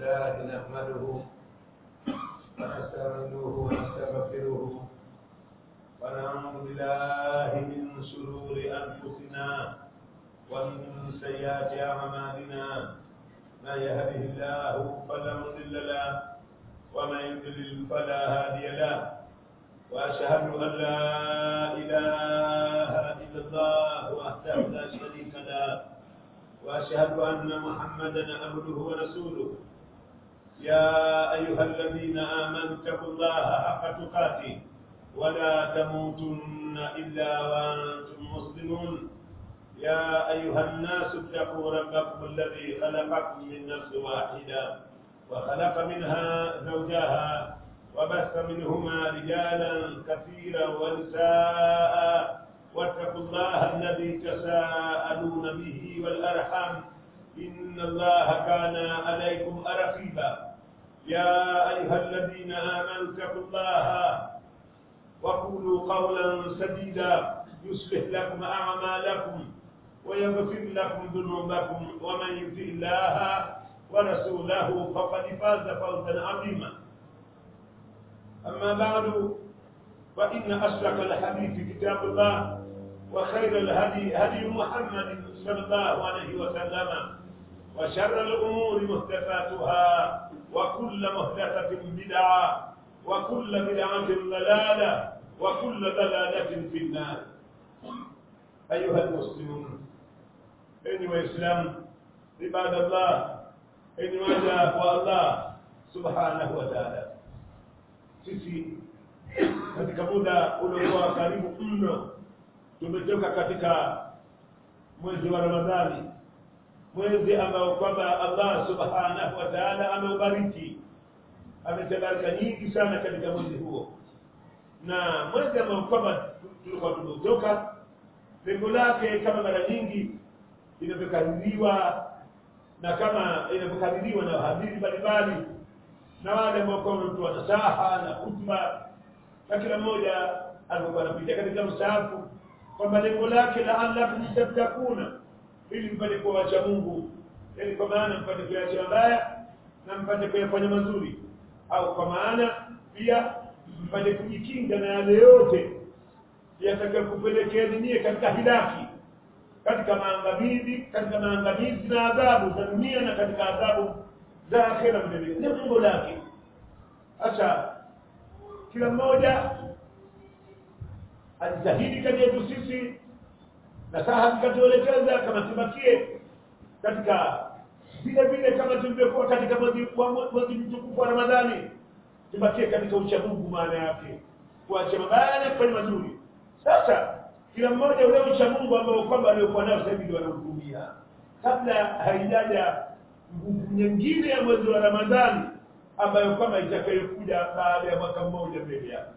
لله نحمده ونستعينه ونستغفره ونعوذ بالله من شرور أنفسنا ومن سيئات أعمالنا ما يهده الله فلا مضل له ومن يضلل فلا هادي له وأشهد أن لا إله إلا الله وحده لا شريك له وأشهد أن محمدا عبده ورسوله يا أيها الذين آمنوا اتقوا الله حق تقاته ولا تموتن إلا وأنتم مسلمون يا أيها الناس اتقوا ربكم الذي خلقكم من نفس واحدة وخلق منها زوجها وبث منهما رجالا كثيرا ونساء واتقوا الله الذي تساءلون به والأرحام إن الله كان عليكم رقيبا يا أيها الذين آمنوا اتقوا الله وقولوا قولا سديدا يصلح لكم أعمالكم ويغفر لكم ذنوبكم ومن يطع الله ورسوله فقد فاز فوزا عظيما أما بعد فإن أصدق الحديث كتاب الله وخير الهدي هدي محمد صلى الله عليه وسلم وشر الأمور محدثاتها وكل محدثة بدعة وكل بدعة ضلالة وكل ضلالة في النار. أيها المسلمون أيها الإسلام عباد الله أيها وجه الله سبحانه وتعالى sisi katika muda uliokuwa karibu mno tumetoka katika mwezi wa Ramadhani, mwezi ambao kwamba Allah subhanahu wa ta'ala ameubariki, ametabaraka nyingi sana katika mwezi huo, na mwezi ambao kwamba tulikuwa tumetoka lengo lake kama mara nyingi inavyokadiriwa na kama inavyokadiriwa na wahadhiri mbalimbali na wale ambao wanatoa nasaha na hutuba, na kila mmoja alikuwa anapitia katika msahafu kwamba lengo lake la'allakum tattaquna, ili mpate kuacha Mungu, ili kwa maana mpate kuacha mabaya na mpate kuyafanya mazuri, au kwa maana pia mpate kujikinga na yale yote yatakayokupelekea dunia katika hilaki, katika maangamizi na adhabu za dunia na katika adhabu za akhera vile. Ni Mungu lake. Acha kila mmoja ajitahidi kati yetu sisi na saha tukatuelekeza kama tubakie katika vile kama tulivyokuwa katika mwezi mtukufu wa Ramadhani, tubakie katika ucha Mungu, maana yake kuacha mabaya na kufanya mazuri. Sasa kila mmoja ule ucha Mungu ambao kwamba alikuwa nao sasa ndio anahukumia, kabla haijaja nguvu nyingine ya mwezi wa Ramadhani ambayo kama itakayokuja baada ya mwaka mmoja mbele yake.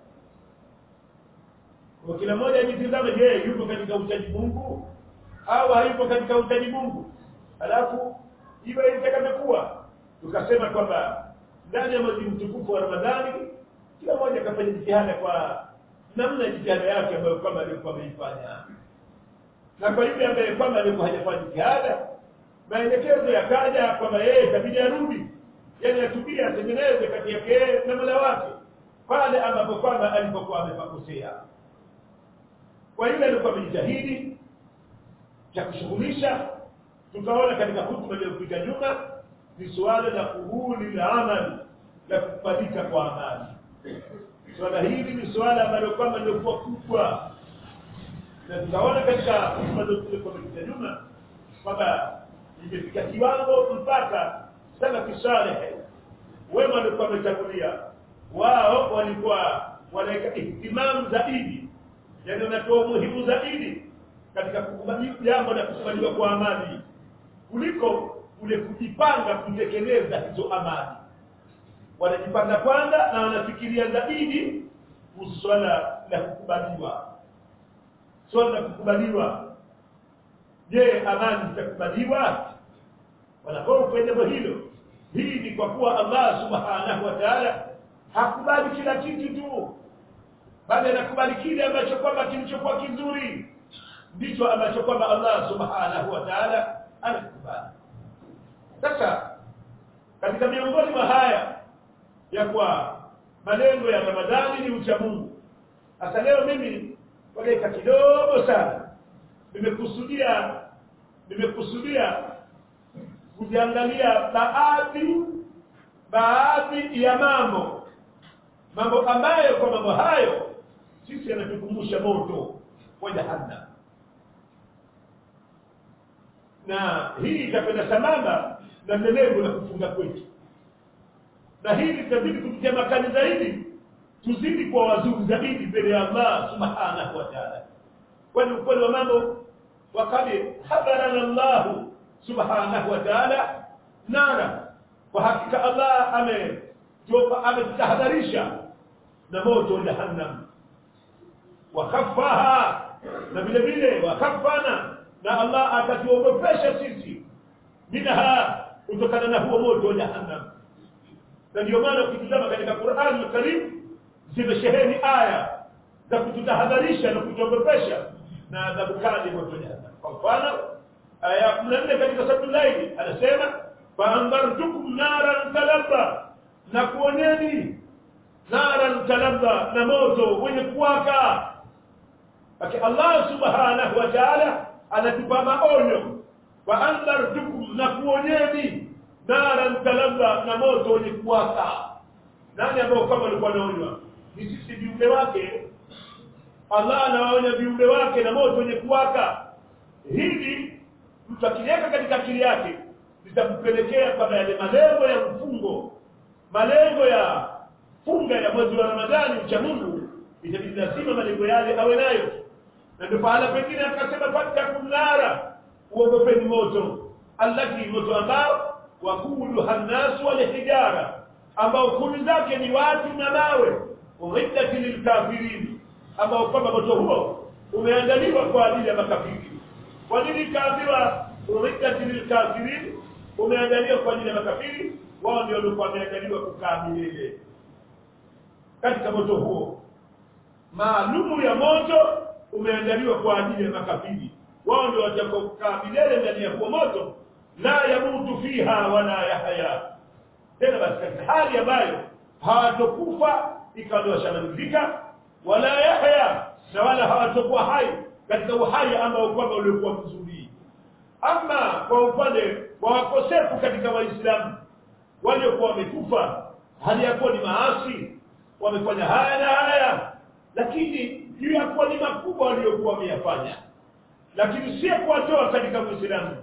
Kwa kila mmoja ajitazame, je, yupo katika uchaji Mungu au hayupo katika uchaji Mungu? Alafu iwe itakapokuwa tukasema kwamba ndani ya mwezi mtukufu wa Ramadhani kila mmoja kafanya jitihada kwa namna jitihada yake ambayo kama alikuwa ameifanya, na kwa yule ambaye kama alikuwa hajafanya jitihada, maelekezo yakaja kwamba yeye itabidi arudi, yani atubie, atengeneze kati yake na Mola wake pale ambapo kwamba alipokuwa amepakosea. Kwa hiyo alikuwa amejitahidi cha kushughulisha. Tukaona katika hutuba iliyopita nyuma ni suala la kuhuli la amali, la kukubalika kwa amali. Suala hili ni suala ambalo kwamba lilikuwa kubwa, na tukaona katika hutuba iliyopita nyuma kwamba imefika kiwango mpaka salafi saleh wema walikuwa wametangulia, wao walikuwa wanaweka ihtimam zaidi, yani wanatoa umuhimu zaidi katika kukubali jambo la kukubaliwa kwa amali kuliko ule kujipanga kutekeleza hizo amali. Wanajipanga kwanza na wanafikiria zaidi kuhusu swala la kukubaliwa. Swala la kukubaliwa, je, amali itakubaliwa? Wanahofu jambo hilo. Hii ni kwa kuwa Allah subhanahu wa ta'ala hakubali kila kitu tu, bali anakubali kile ambacho kwamba kilichokuwa kizuri, ndicho ambacho kwamba Allah subhanahu wa ta'ala anakubali. Sasa katika miongoni mwa haya ya kwa malengo ya Ramadhani ni ucha Mungu. Hata leo mimi kwa dakika kidogo sana nimekusudia kujiangalia baadhi ya mambo ambayo kwa mambo hayo sisi yanatukumbusha moto wa jahannam. Na hii itakwenda sambamba na lengo la kufunga kwetu. Na hili litazidi kututia makali zaidi, tuzidi kwa wazuri zaidi mbele ya Allah subhanahu wa ta'ala. Kwani ukweli wa mambo wakati hadharana Allah subhanahu wa ta'ala nara, kwa hakika Allah ametahadharisha na moto wa jahannam, wakaffaha, na vile vile wakaffana, na Allah akatuogopesha sisi minha, kutokana na huo moto wa jahannam. Na ndio maana ukitazama katika Qur'an al-Karim zimesheheni aya za kututahadharisha na kutuogopesha na adhabu kali moto wa jahannam. Kwa mfano aya 14 katika sura al-Layl anasema fa'andartukum naran talabba, na kuoneni naran talabba, na moto wenye kuwaka. Basi Allah subhanahu wa ta'ala anatupa maonyo, fa'andartukum, na kuoneni naran talabba, na moto wenye kuwaka. Nani ambao kama walikuwa wanaonywa? Ni sisi viumbe wake. Allah anawaonya viumbe wake na moto wenye kuwaka. Hili mtu akiweka katika akili yake litampelekea kwa yale malengo ya mfungo, malengo ya funga ya mwezi wa Ramadhani ucha Mungu, itabidi lazima malengo yale awe nayo. Na ndio pahala pengine akasema fattakum nara, uogopeni moto, allati, moto ambao wakuduha an-nas wal hijara, ambao kuni zake ni watu na mawe, uiddat lilkafirin, ambao kwamba moto huo umeandaliwa kwa ajili ya makafiri. Kwa nini kaambiwa uiddat lilkafirin? Umeandaliwa kwa ajili ya makafiri, wao ndio walikuwa wameandaliwa kukaa milele katika moto huo. Maalumu ya moto umeandaliwa kwa ajili ya makafiri, wao ndio watakaokaa milele ndani ya huo moto, la yamutu fiha wala yahya. Tena basi katika hali ambayo hawatokufa ikawa shamalizika, wala yahya, na wala hawatokuwa hai katika uhai ambao kwamba uliokuwa mzuri. Ama kwa upande wa wakosefu katika Waislamu waliokuwa wamekufa hali ya kuwa ni maasi, wamefanya haya na haya, lakini juu ya kuwa ni makubwa waliokuwa wameyafanya, lakini si kuwatoa katika Uislamu,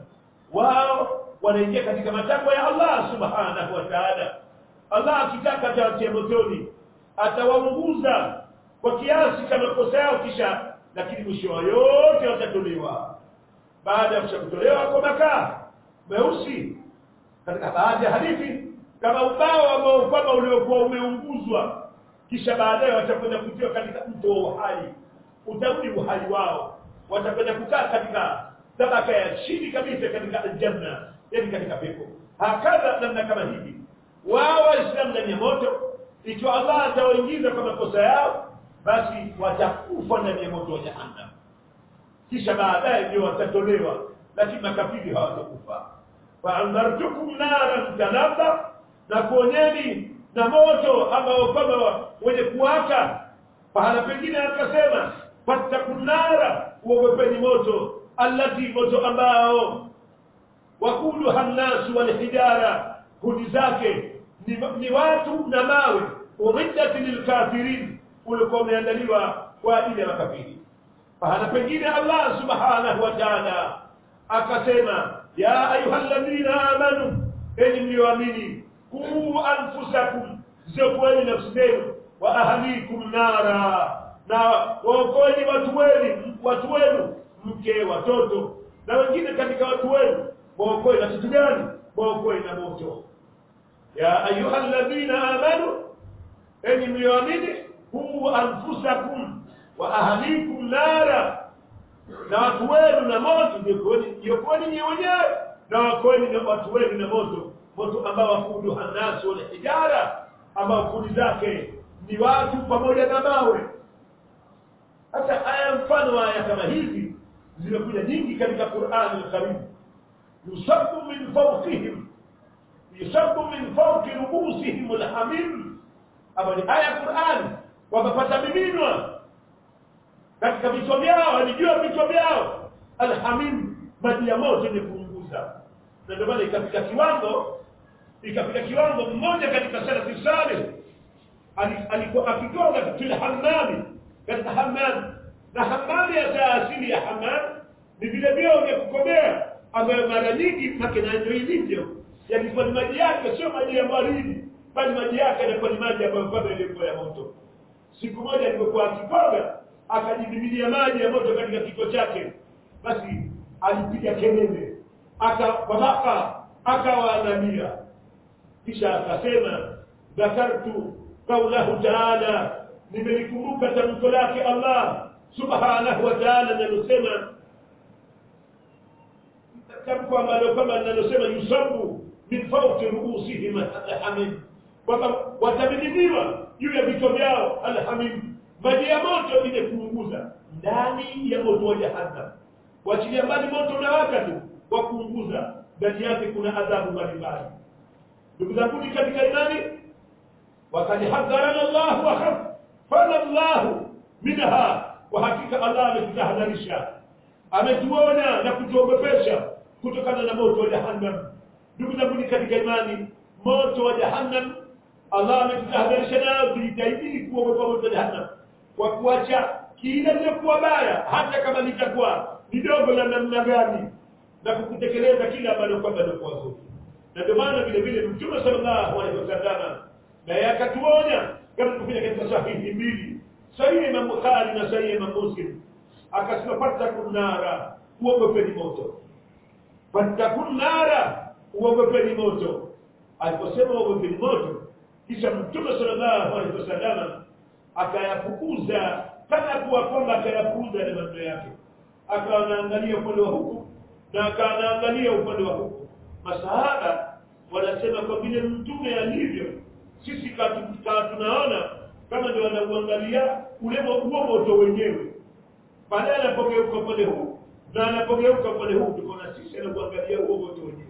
wao wanaingia katika matakwa ya Allah subhanahu wa ta'ala. Allah akitaka atawatia motoni, atawaunguza kwa kiasi cha makosa yao, kisha lakini mwisho wa yote watatolewa. Baada ya kutolewa kwa makaa meusi, katika baadhi ya hadithi kama ubao ambao kwamba uliokuwa umeunguzwa, kisha baadaye watakwenda kutiwa katika mto wa uhai, utarudi uhai wao, watakwenda kukaa katika tabaka ya chini kabisa katika aljanna, yani katika pepo. Hakadha namna kama hivi wao Waislamu ndani ya moto, ikiwa Allah atawaingiza kwa makosa yao, basi watakufa ndani ya moto wa jahannam, kisha baadaye ndio watatolewa, lakini makafiri hawatakufa. Fa'andartukum naran talabba, na kuonyeni na moto ambao kama wenye kuwaka. Pahala pengine akasema fattakun nara, uogopeni moto, allati, moto ambao wakuduha an-nas wal hijara, kuni zake ni watu na mawe, uiddat lilkafirin, ulikuwa umeandaliwa kwa ajili ya makafiri. Pahala pengine Allah subhanahu wa ta'ala akasema ya ayyuhalladhina amanu, enyi mlioamini, qu anfusakum, ziokoeni nafsi zenu, wa ahlikum nara, na waokoeni watu wenu, mke, watoto na wengine katika watu wenu. Waokoe na kitu gani? Waokoe na moto. Ya ayyuhalladhina amanu, enyi mlioamini, qu anfusakum wa ahlikum nara, na watu wenu na moto. Jiokoeni nyinyi wenyewe na waokoeni na watu wenu na moto, moto ambao wakuduha an-nas wal hijara, ambao kuni zake ni watu pamoja na mawe. Hata aya mfano wa aya kama hizi zimekuja nyingi katika Qur'an al-Karim. Yusabbu min fawqihim, yusabbu min fawqi ru'usihim alhamim. Hapo ni aya ya Qur'an, wakapata miminwa katika vichwa vyao, alijua vichwa vyao alhamim, maji ya moto yenye kuunguza. Na ndio maana ikafika kiwango mmoja katika salafi salih alikuwa akigonga katika hammam, katika hammam, na hammam ya asili ya hammam ni vile vyoo vya kukomea ambayo mara nyingi makina ndio ilivyo, yalikuwa ni maji yake sio maji ya baridi, bali maji yake yalikuwa ni maji ambayo bado yalikuwa ya moto. Siku moja alipokuwa akigonga akajibimilia maji ya moto katika kichwa chake, basi alipiga kelele, akawaangalia, kisha akasema dhakartu qawlahu ta'ala, nimelikumbuka tamko lake Allah subhanahu wa ta'ala linalosema, tamko ambalo kama linalosema yusabu min fawqi ru'usihim alhamim, kwamba watabidiliwa juu ya vichwa vyao alhamim, maji ya moto yenye kuunguza ndani ya moto wa jahannam. Wachilia mbali moto unawaka tu wa kuunguza, ndani yake kuna adhabu mbalimbali. Ndugu zangu katika imani, wakati hadharana Allah wa khafana Allah minha, wa hakika Allah ametutahadharisha, ametuona na kutuogopesha kutokana na moto wa jahannam. Ndugu zangu katika imani, moto wa jahannam Allah ametutahadharisha nao, tujitahidi kuogopa moto wa jahannam kwa kuacha kila lililokuwa baya, hata kama litakuwa ni dogo la namna gani, na kutekeleza kila ambalo kwamba ndio kwa zuri. Na ndio maana vile vile Mtume sallallahu alaihi wasallam na yakatuonya kama tukija katika sahihi mbili, sahihi Imam Bukhari na sahihi Imam Muslim, akasema fatakun nara, uogopeni moto. Fatakun nara, uogopeni moto. Aliposema uogopeni moto, kisha Mtume sallallahu alaihi wasallam akayapuuza, kana kuwa kwamba akayapuuza na maneno yake, akaangalia upande wa huku na akaangalia upande wa huku. Masahaba wanasema kwa vile Mtume alivyo, sisi tunaona kama ndio anauangalia ule moto wenyewe, baada anapogeuka upande huu na anapogeuka upande huu, tunaona sisi anaangalia huo moto wenyewe.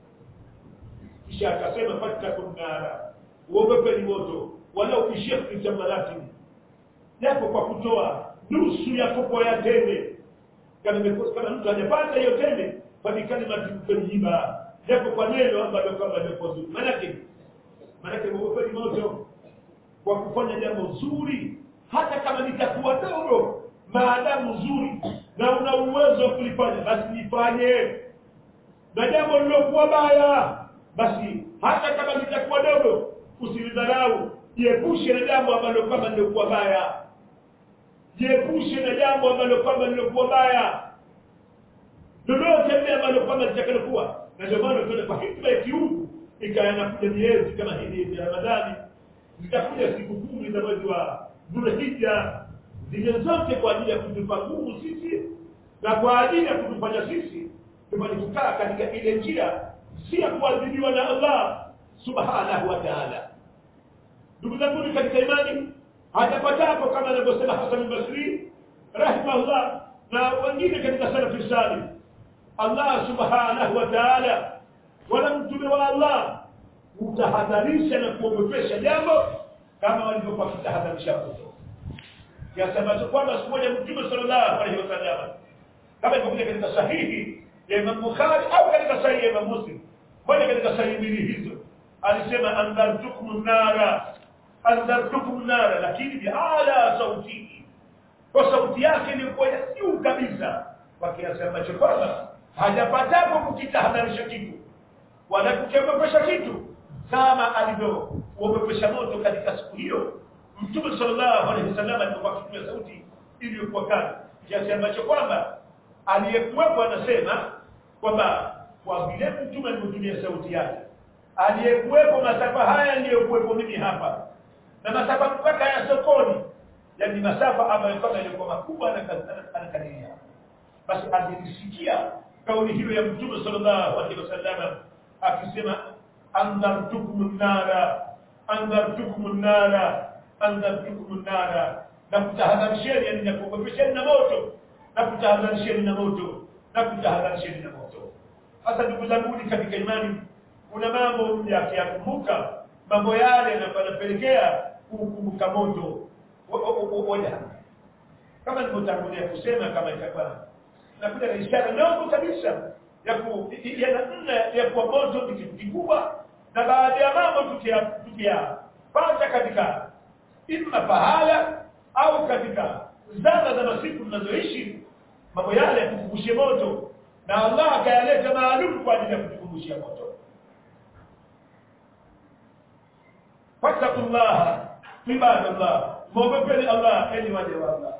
Kisha akasema fatakun nara, uogopeni moto, wala ukishiriki jamalati, japo kwa kutoa nusu ya kopo ya tende. Kama mtu hajapata hiyo tende, bali kalimati mtajiba, japo kwa neno ambalo kama ndio zuri. Maana uogopeni moto kwa kufanya jambo zuri, hata kama litakuwa dogo, maadamu zuri na una uwezo wa kulifanya, basi lifanye. Na jambo lilokuwa baya, basi hata kama litakuwa dogo, usilidharau, jiepushe na jambo ambalo kama ndio kwa baya. Jiepushe na jambo ambalo kama ndio kwa baya. Lolote ambalo kama litakalokuwa. Na ndio maana tunaona kwa hikma ya kiungu ikaanakuja miezi kama hii ya Ramadhani, zitakuja siku 10 za mwezi wa Dhulhijja, zile zote kwa ajili ya kutupa nguvu sisi na kwa ajili ya kutufanya sisi tupate kukaa katika ile njia, si ya kuadhibiwa na Allah subhanahu wa ta'ala. Ndugu zangu katika imani, hajapatapo kama anavyosema Hasan al-Basri rahimahullah na wengine katika salafi salih, Allah subhanahu wa ta'ala wala mtume wa Allah utahadharisha na kuogopesha jambo kama walivyokuwa kutahadharisha moto. Kiasi ambacho kwamba siku moja Mtume sallallahu alaihi wasallam, kama ilivyokuja katika sahihi ya Imam Bukhari au katika sahihi ya Imam Muslim, moja katika sahihi mbili hizo, alisema andartukum nara, lakini bi'ala sautihi, kwa sauti yake ilikuwa ya juu kabisa, kwa kiasi ambacho kwamba hajapatapo kukitahadharisha kitu wala kukiogopesha kitu kama alivyoogopesha moto katika siku hiyo. Mtume sallallahu alaihi wasallam alikuwa akitumia sauti iliyokuwa kali, kiasi ambacho kwamba aliyekuwepo anasema kwamba kwa vile Mtume alitumia sauti yake, aliyekuwepo masafa haya niliyokuwepo mimi hapa na masafa mpaka ya sokoni, yani masafa ambayo kama yalikuwa makubwa anakadiria, basi alisikia kauli hiyo ya Mtume sallallahu alaihi wasallam akisema andartukum nara, na kutahadharisheni, yani na kuogopesheni na moto, na kutahadharisheni na moto. Hasa ndugu zangu katika imani, kuna mambo yakiyakumbuka, mambo yale yanapelekea kukumbuka moto wa jahannam. Kama nilivyotangulia kusema, kama itakuwa nakuja na ishara ndogo kabisa ya kuwa moto ni kitu kikubwa, na baada ya mambo tukiyapata katika imma pahala au katika zama za masiku tunazoishi, mambo yale yatukumbushe moto, na Allah akayaleta maalum kwa ajili ya kutukumbushia moto. Fattaqullaha ibadallah, muogopeni Allah enyi waja wa Allah.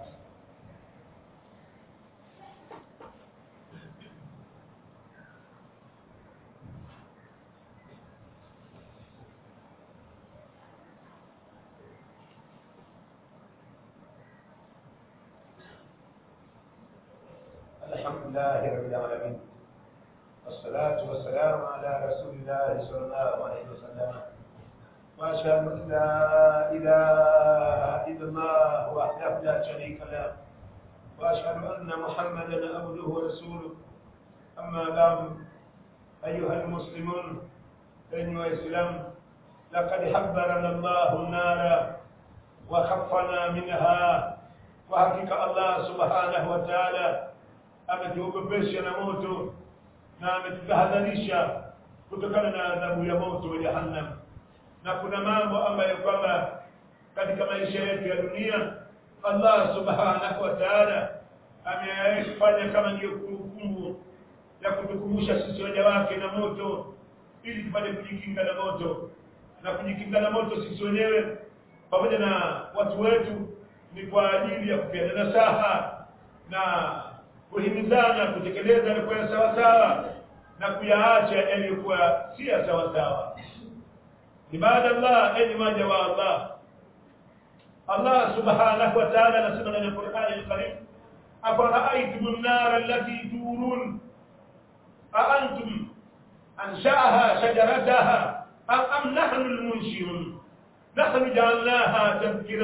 الحمد لله رب العالمين، والصلاة والسلام على رسول الله صلى الله عليه وسلم، وأشهد أن لا إله إلا الله وحده لا شريك له، وأشهد أن محمدا عبده ورسوله. أما بعد، أيها المسلمون أيها الإسلام، لقد حذرنا الله النار وخفنا منها، وحقيقة الله سبحانه وتعالى ametuogopesha na moto na ametutahadharisha kutokana na adhabu ya moto wa jahannam. Na kuna mambo ambayo kwamba katika maisha yetu ya dunia Allah subhanahu wa ta'ala ameyafanya kama ndio kumbukumbu ya kutukumbusha sisi waja wake na moto, ili tupate kujikinga na moto. Na kujikinga na moto sisi wenyewe pamoja na watu wetu ni kwa ajili ya kupeana nasaha na kuhimizana kutekeleza yaliyokuwa sawa sawa na kuyaacha yaliyokuwa si sawa sawa. Ibadallah, enyi waja wa Allah, Allah subhanahu wa ta'ala anasema ndani ya Qur'an al-Karim, afara'aytumun nara allati turun a'antum ansha'aha shajarataha am nahnu al-munshirun nahnu ja'alnaha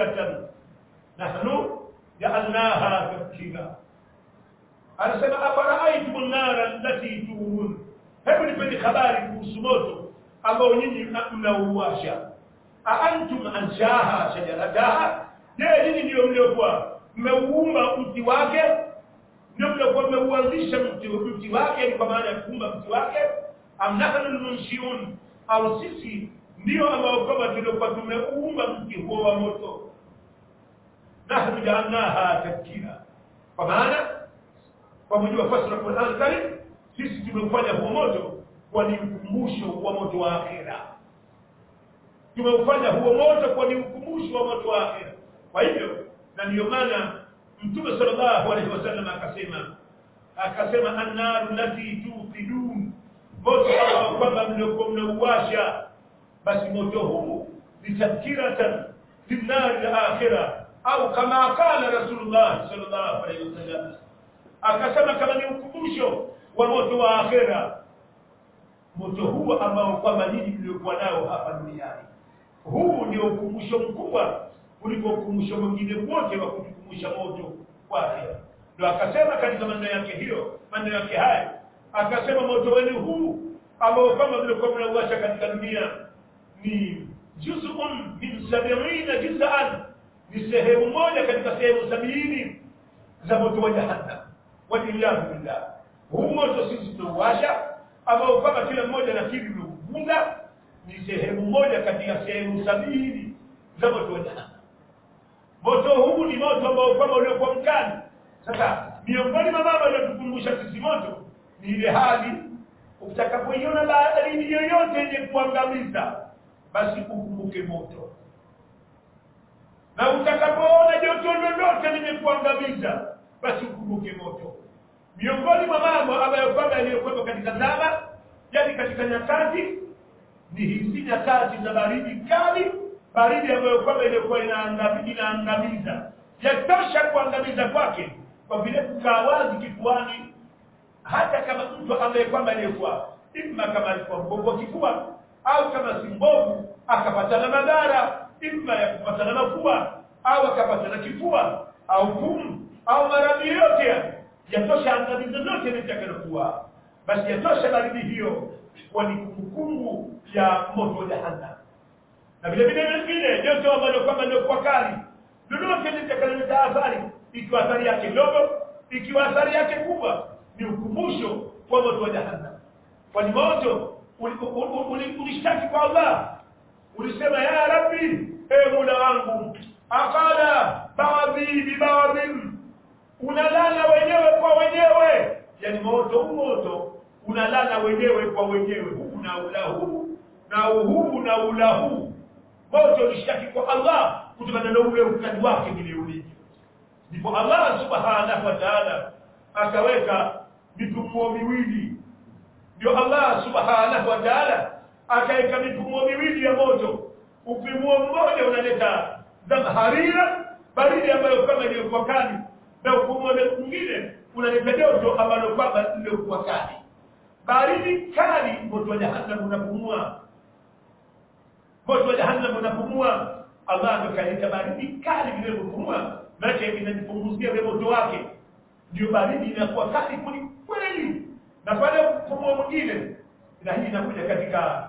tadhkiratan. Anasema afara'aytumun nara allati turun, hebu nipeni habari kuhusu moto ambao nyinyi mnauwasha. Aantum anshaha shajarataha, je, nyinyi ndio mliokuwa mmeuumba mti wake? Ndio mliokuwa mmeuanzisha mti wake, kwa maana ya kuumba mti wake? Am nahnu al-munshiun, au sisi ndio ambao kama tuliokuwa tumeumba mti huo wa moto? Nahnu ja'alnaha tadhkira, kwa maana kwa mujibu wa fasra Qur'an Karim, sisi tumefanya huo moto kwa ni ukumbusho wa moto wa akhera. Tumeufanya huo moto kwa ni ukumbusho wa moto wa akhera. Kwa hivyo, na ndio maana Mtume sallallahu alaihi wasallam akasema an-naru allati tuqidun, moto ambao kwamba mliokuwa mnauwasha, basi moto huu ni tadhkiratan lin-nari al-akhirah, au kama qala Rasulullah sallallahu alaihi wasallam, akasema kama ni ukumbusho wa moto wa akhera. Moto huu ambao kwamba nyinyi mliokuwa nao hapa duniani, huu ndio ukumbusho mkubwa kuliko ukumbusho mwingine wote wa kutukumbusha moto wa akhera. Ndio akasema katika maneno yake haya, akasema moto wenu huu ambao kwamba mliokuwa mnauwasha katika dunia ni juz'un min 70 juz'an, ni sehemu moja katika sehemu 70 za moto wa jahannam. Waliyadu billah, huu moto sisi tunauwasha ambao kama kila mmoja nafikiri unaunga, ni sehemu moja katika sehemu 70 za moto wa jahannam. Moto huu ni moto ambao kama uliokuwa mkali. Sasa miongoni mwa mambo yanayotukumbusha sisi moto ni ile hali utakapoiona dalili yoyote yenye kuangamiza, basi ukumbuke moto. Na utakapoona joto lolote lenye kuangamiza, basi ukumbuke moto. Miongoni mwa mambo ambayo kwamba yaliyokuwa katika zama, yani katika nyakati, ni hizi nyakati za baridi kali, baridi ambayo kwamba ilikuwa inaangamiza, yatosha kuangamiza kwake kwa vile kukaa wazi kifuani. Hata kama mtu ambaye kwamba alikuwa imma kama alikuwa mbovu wa kifua, au kama si mbovu akapata na madhara imma ya kupata na mafua, au akapata na kifua au pumu au maradhi yote, yatosha angamiza zote litakayokuwa. basi yatosha baridi hiyo kwa ni kumbukumbu ya moto wa jahannam. Na vile vile joto ambalo kwamba ndio kwa kali lolote litakaloleta athari, ikiwa athari yake ndogo, ikiwa athari yake kubwa, ni ukumbusho kwa moto wa jahannam. Kwa ni moto ulishtaki kwa Allah, ulisema ya Rabbi, Mola wangu, akala baadhi bibadhi, unalala wenyewe kwa wenyewe. Yani moto unalala wenyewe kwa wenyewe, huu na ulahu na huu na ulahu. Moto ulishtaki kwa Allah kutokana na ule ukali wake vile ulivyo. Ndipo Allah subhanahu wa ta'ala akaweka mifumo miwili. Ndio Allah subhanahu wa ta'ala akaweka mifumo miwili ya moto. Upimuo mmoja unaleta harira, baridi ambayo kama ilikuwa kali, na upimuo mwingine unaleta joto ambalo kwamba ilikuwa kali. Baridi kali, moto wa jahannam unapumua. Moto wa jahannam unapumua. Allah akaleta baridi kali vile kupumua, maana inajipunguzia ile moto wake. Ndio baridi inakuwa kali kweli. Na pale kupumua mwingine, na hii inakuja katika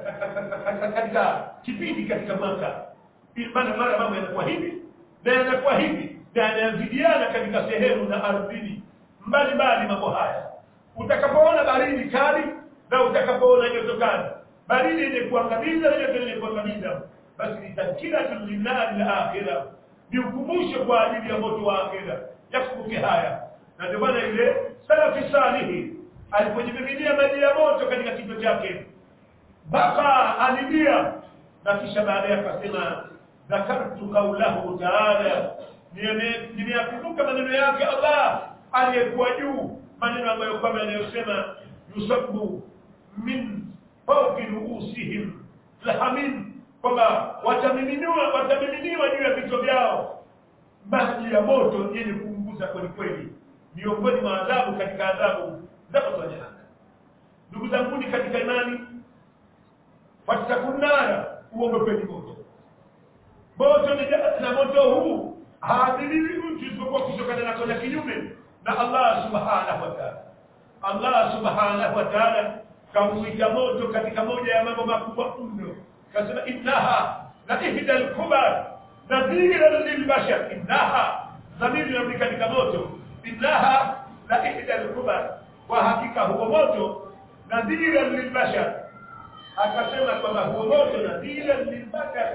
kipindi katika mwaka. Mara mambo yanakuwa hivi na yanakuwa hivi, na yanazidiana katika sehemu na ardhini mbalimbali mambo haya. Utakapoona baridi kali na utakapoona joto kali, baridi ile kuangamiza na joto ile kuangamiza, basi ni tadhkira linnari la akhirah, ni ukumbusho kwa ajili ya moto wa akhirah. Yakumbuke haya. Na ndio maana ile salafi salihi alipojibiminia maji ya moto katika kichwa chake, baka alilia, na kisha baadaye akasema dhakartu qawlahu ta'ala, nimeyakumbuka maneno yake Allah aliyekuwa juu, maneno ambayo kama yanayosema yusabbu min fawqi ruusihim lahamin, kwamba watamiminiwa juu ya vichwa vyao maji ya moto yenye kuunguza kweli kweli. Miongoni mwa adhabu katika adhabu za moto wa jahannam. Ndugu zangu katika imani, watakunara, uogopeni moto. Moto ni na moto huu haadhiriwi mtu isipokuwa kutokana na kosa kinyume na Allah subhanahu wa ta'ala. Allah subhanahu wa ta'ala kamuita moto katika moja ya mambo makubwa mno. Kasema innaha la ihdal kubar nadhiran lilbashar. Innaha dhamiri ni katika moto, innaha la ihdal kubar, wa hakika huo moto nadhiran lilbashar. Akasema kwamba huo moto nadhiran lilbashar,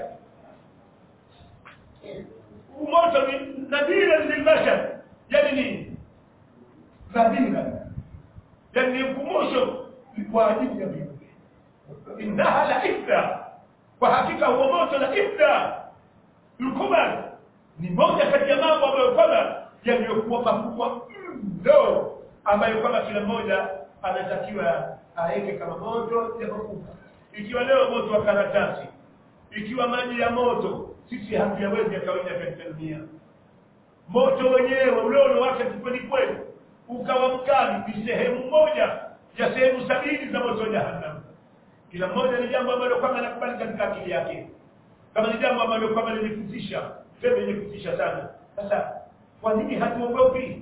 moto ni nadhiran lilbashar, yani ni nadhira, yani ni ukumbusho kwa ajili ya viumbe. Innaha la ihda, kwa hakika huo moto la ihda al-kubar, ni moja kati ya mambo ambayo kwamba yaliyokuwa makubwa mno, ambayo kwamba kila mmoja anatakiwa aeke kama moto ya makubwa. Ikiwa leo moto wa karatasi, ikiwa maji ya moto, sisi hatuyawezi kawaida katika dunia. Moto wenyewe uliono wake kweli kweli ukawa mkali, ni sehemu moja ya sehemu 70 za moto wa jahannam. Kila mmoja ni jambo ambalo kama anakubali katika akili yake, kama ni jambo ambalo kama linakutisha, sema linakutisha sana. Sasa kwa nini hatuogopi?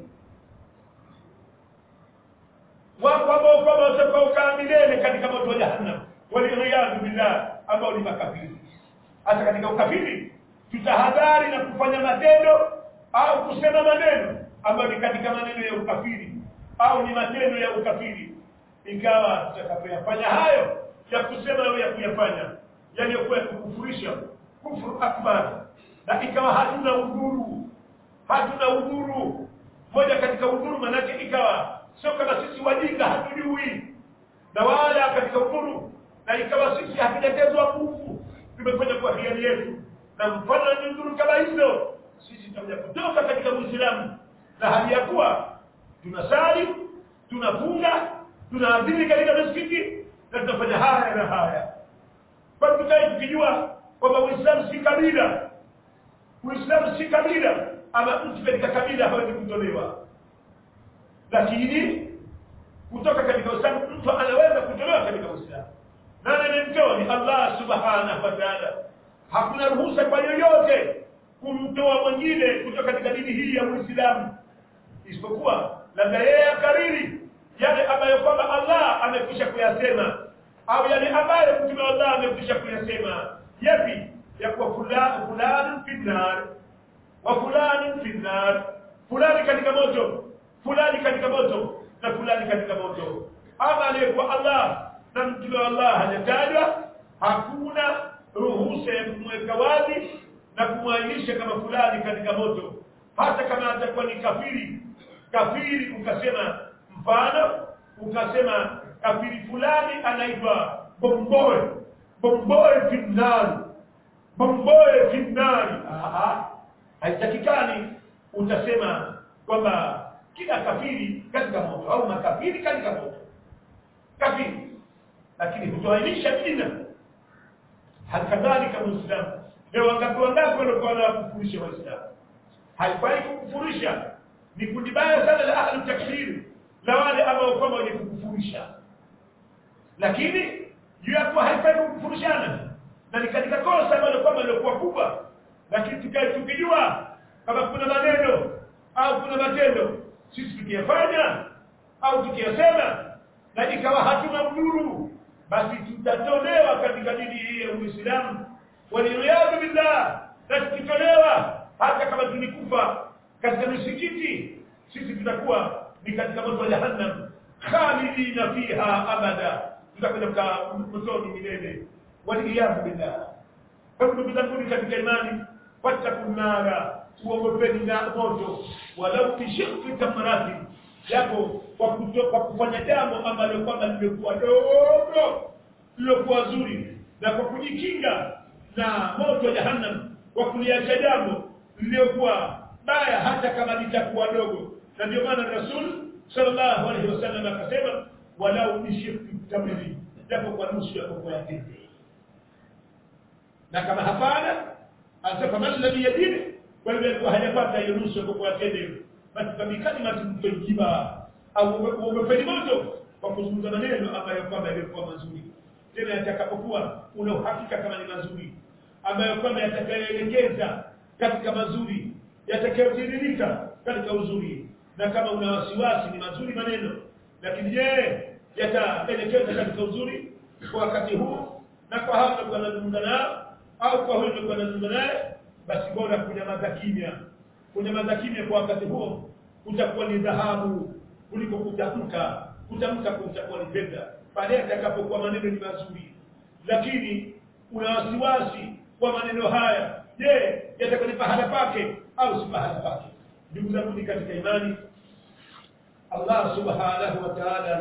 Wapo ambao kama watakao milele katika moto wa jahannam, waliyadhu billah, ambao ni makafiri. Hata katika ukafiri tutahadhari na kufanya matendo au kusema maneno ambayo ni katika maneno ya ukafiri au ni matendo ya ukafiri. Ingawa tutakapofanya hayo ya kusema au ya kuyafanya yaliyokuwa kukufurisha, kufuru akbar, na ikawa hatuna udhuru, moja katika udhuru manake ikawa sio kama sisi wajinga hatujui, na wala katika udhuru na ikawa sisi hatujatezwa nguvu, tumefanya kwa hiari yetu. Na mfano ni udhuru kama hizo, sisi tutakuja kutoka katika Uislamu na hali ya kuwa tunasali, tunafunga, tunaadhini katika misikiti na tunafanya haya na haya. Kwa tukai tukijua kwamba Uislamu si kabila, Uislamu si kabila, ama mtu katika kabila hawezi kutolewa. Lakini kutoka katika Uislamu mtu anaweza kutolewa katika Uislamu. Nani anamtoa? Ni Allah subhanahu wa ta'ala. Hakuna ruhusa kwa yoyote kumtoa mwingine kutoka katika dini hii ya Uislamu, isipokuwa labda yeye akariri yale ambayo kwamba Allah amekwisha kuyasema au yale ambayo mtume wa Allah amekwisha kuyasema. Yapi? Ya kuwa fulani finnar wa fulani finnar, fulani katika moto, fulani katika moto na fulani katika moto. Ama aliyekuwa Allah na mtume wa Allah hajatajwa, hakuna ruhusa ya kumweka wazi na kumwainisha kama fulani katika moto, hata kama atakuwa ni kafiri ukasema mfano, ukasema kafiri fulani anaitwa bomboe finari. Haitakikani utasema kwamba kila kafiri katika moto au makafiri katika moto, kafiri, lakini hutoainisha jina. Hakadhalika Muislamu, leo wangapi walikuwa wanakufurisha Waislamu? Haifai kukufurisha, ni kundi baya sana la ahli takfiri, la wale ambao kwamba wenye kukufurisha. Lakini juu ya kuwa haifai kukufurishana, na ni katika kosa ambalo kwamba lilikuwa kubwa, lakini tukijua kama kuna maneno au kuna matendo sisi tukiyafanya au tukiyasema na ikawa hatuna udhuru, basi tutatolewa katika dini hii ya Uislamu. Waliyadu billah, na tukitolewa hata kama tulikufa katika misikiti, sisi tutakuwa ni katika moto wa jahannam, khalidina fiha abada, tutakwenda motoni milele. Waliyadu billah. Kwa ndugu katika imani, watakunara, uogopeni na moto, walau kishikfi tamrati, yako kwa kufanya jambo ambalo kwamba limekuwa dogo, lilokuwa zuri, na kwa kujikinga na moto wa jahannam, kwa kuliacha jambo liliokuwa baya hata kama litakuwa dogo. Na ndio maana Rasul sallallahu alaihi wasallam akasema walau bishikfi tamri, yako kwa nusu ya kwa yake. Na kama hapana, asema man lam yajid, walikuwa hajapata hiyo nusu ya kwa yake, basi kama kalima tujiba au uogopeni moto kwa kuzungumza maneno ambayo kwamba yalikuwa mazuri, tena yatakapokuwa una uhakika kama ni mazuri, ambayo kwamba yatakayoelekeza katika mazuri, yatakayotiririka katika uzuri. Na kama una wasiwasi, ni mazuri maneno, lakini je, yataelekeza katika uzuri kwa wakati huu na kwa hapo kwa nazungumza nao au kwa huyo kwa nazungumza naye, basi bora kunyamaza kimya. Kunyamaza kimya kwa wakati huo utakuwa ni dhahabu kuliko kutamka kutakuwa ni fedha pale atakapokuwa maneno ni mazuri. Lakini una wasiwasi kwa maneno haya, je, yatakuwa ni pahala pake au si pahala pake? Ndugu zangu katika imani, Allah subhanahu wa ta'ala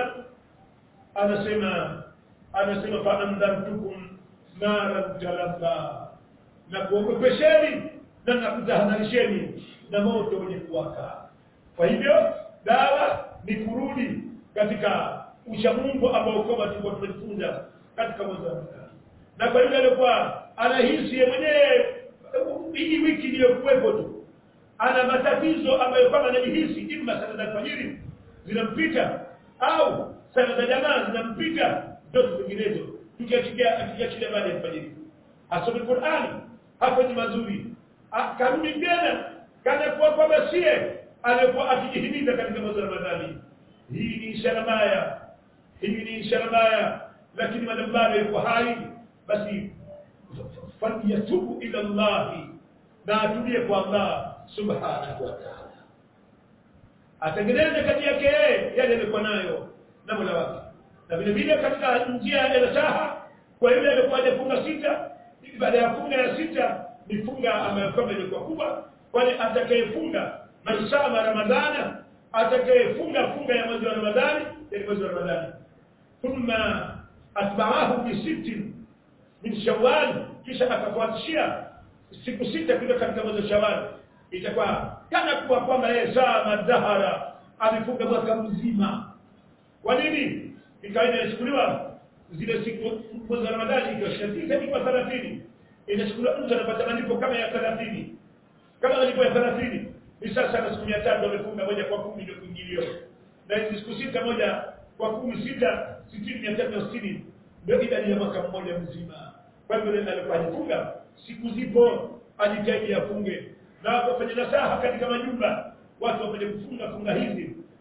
anasema fa andartukum naran talazza, na kuogopesheni na nakutahadharisheni na moto wenye kuwaka. Kwa hivyo dawa ni kurudi katika uchamungu ambao kwa tulikuwa tumejifunza katika mwezi wa Ramadhani. Na kwa hivyo alikuwa anahisi mwenyewe hii wiki iliyokuwepo tu ana matatizo ambayo kama anajihisi imma sala za fajiri zinampita au sala za jamaa zinampita, ndio zinginezo tukiachilia baada ya fajiri. Asome Qur'ani, hapo ni mazuri. Karudi tena kana kuwa kwamba sie alikuwa akijihimiza katika mwezi wa Ramadhani. Hii ni ishara mbaya, lakini madambano yuko hai, basi fanyatubu ila Allah, na atubie kwa Allah subhanahu wa ta'ala, atengeneze kati yake yale alikuwa nayo na Mola wake. Na vile vile katika njia ya nasaha kwa yule alikuwa hajafunga sita, baada ya funga ya sita ni funga ambayo kama ilikuwa kubwa, kwani atakayefunga maisha Ramadhana, atakayefunga funga ya mwezi wa Ramadhani, ya mwezi wa Ramadhani, thumma atba'ahu bi sittin min Shawwal, kisha akafuatishia siku sita kutoka katika mwezi wa Shawwal, itakuwa kana kuwa kwamba yeye sama dhahara, amefunga mwaka mzima. Kwa nini? Ikawa inachukuliwa zile siku mwezi wa Ramadhani ikiwa 29 ikiwa 30, inachukuliwa mtu anapata malipo kama ya 30, kama malipo ya 30 ni sasa na siku 300 amefunga moja kwa 10 ndio kuingilio, na siku sita moja kwa 10 60 ndio idadi ya mwaka mmoja mzima. Kwa hivyo ndio alikuwa anafunga siku zipo, ajitahidi afunge. Na wafanye nasaha katika majumba, watu wapende kufunga funga hizi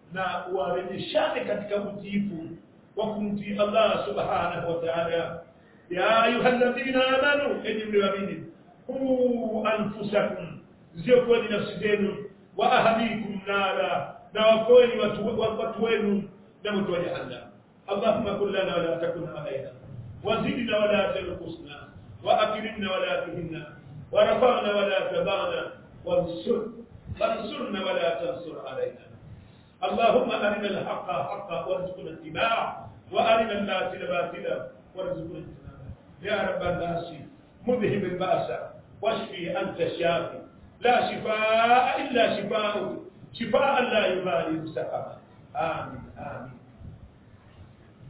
na warejeshane katika utiifu wa kumtii Allah subhanahu wa ta'ala. Ya ayyuhalladhina amanu, enyi mlioamini, anfusakum, ziokoeni nafsi zenu, wa ahlikum nara, na wakoeni watu wenu na moto wa jahannam. Allahumma kun lana wa la takun alaina, wazidna wa la tanqusna, wa akrimna wa la tuhinna, wa rafa'na wa la tabana, وانصرنا ولا تنصر علينا. اللهم أرنا الحق حقا وارزقنا اتباعه، وأرنا الباطل باطلا وارزقنا اجتنابه. يا رب الناس مذهب البأس واشفي أنت الشافي، لا شفاء إلا شفاؤك، شفاء لا يغادر سقما. آمين آمين.